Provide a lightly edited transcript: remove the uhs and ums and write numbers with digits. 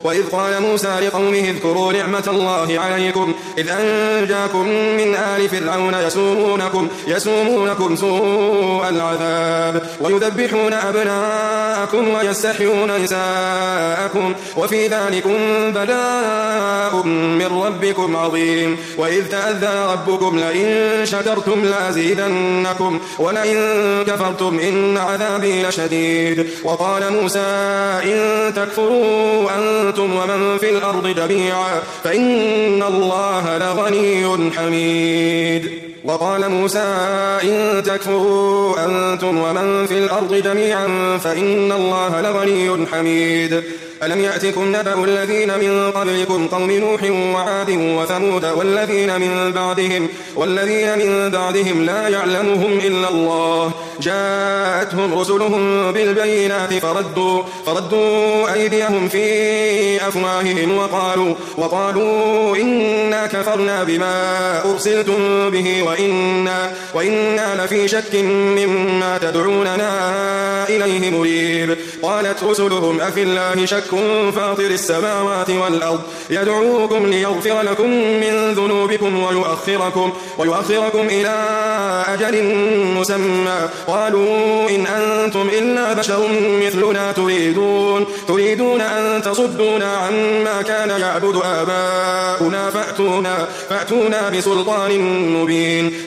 وإذ قال موسى لقومه اذكروا نعمة الله عليكم إذ أنجاكم من آل فرعون يسومونكم سوء العذاب ويذبحون أبناءكم ويستحيون نساءكم وفي ذلكم بلاء من ربكم عظيم. وإذ تأذن ربكم لئن شكرتم لأزيدنكم ولئن كفرتم إن عذابي لشديد. وقال موسى إن تكفروا أنتم ومن في الأرض جميعا فإن الله لغني حميد. وقال موسى إن تكفروا أنتم ومن في الأرض جميعا فإن الله لغني حميد. ألم يأتكم نبأ الذين من قبلكم قوم نوح وعاد وثمود والذين من بعدهم لا يعلمهم إلا الله جاءتهم رسلهم بالبينات فردوا أيديهم في أفواههم وقالوا إنا كفرنا بما أرسلتم به وإنا لفي شك مما تدعوننا إليه مريب. قالت رسلهم أفي الله شك فاطر السماوات والأرض يدعوكم ليغفر لكم من ذنوبكم ويؤخركم إلى أجل مسمى قالوا إن أنتم إلا بشر مثلنا تريدون أن تصدونا عما كان يعبد آباؤنا فأتونا بسلطان مبين.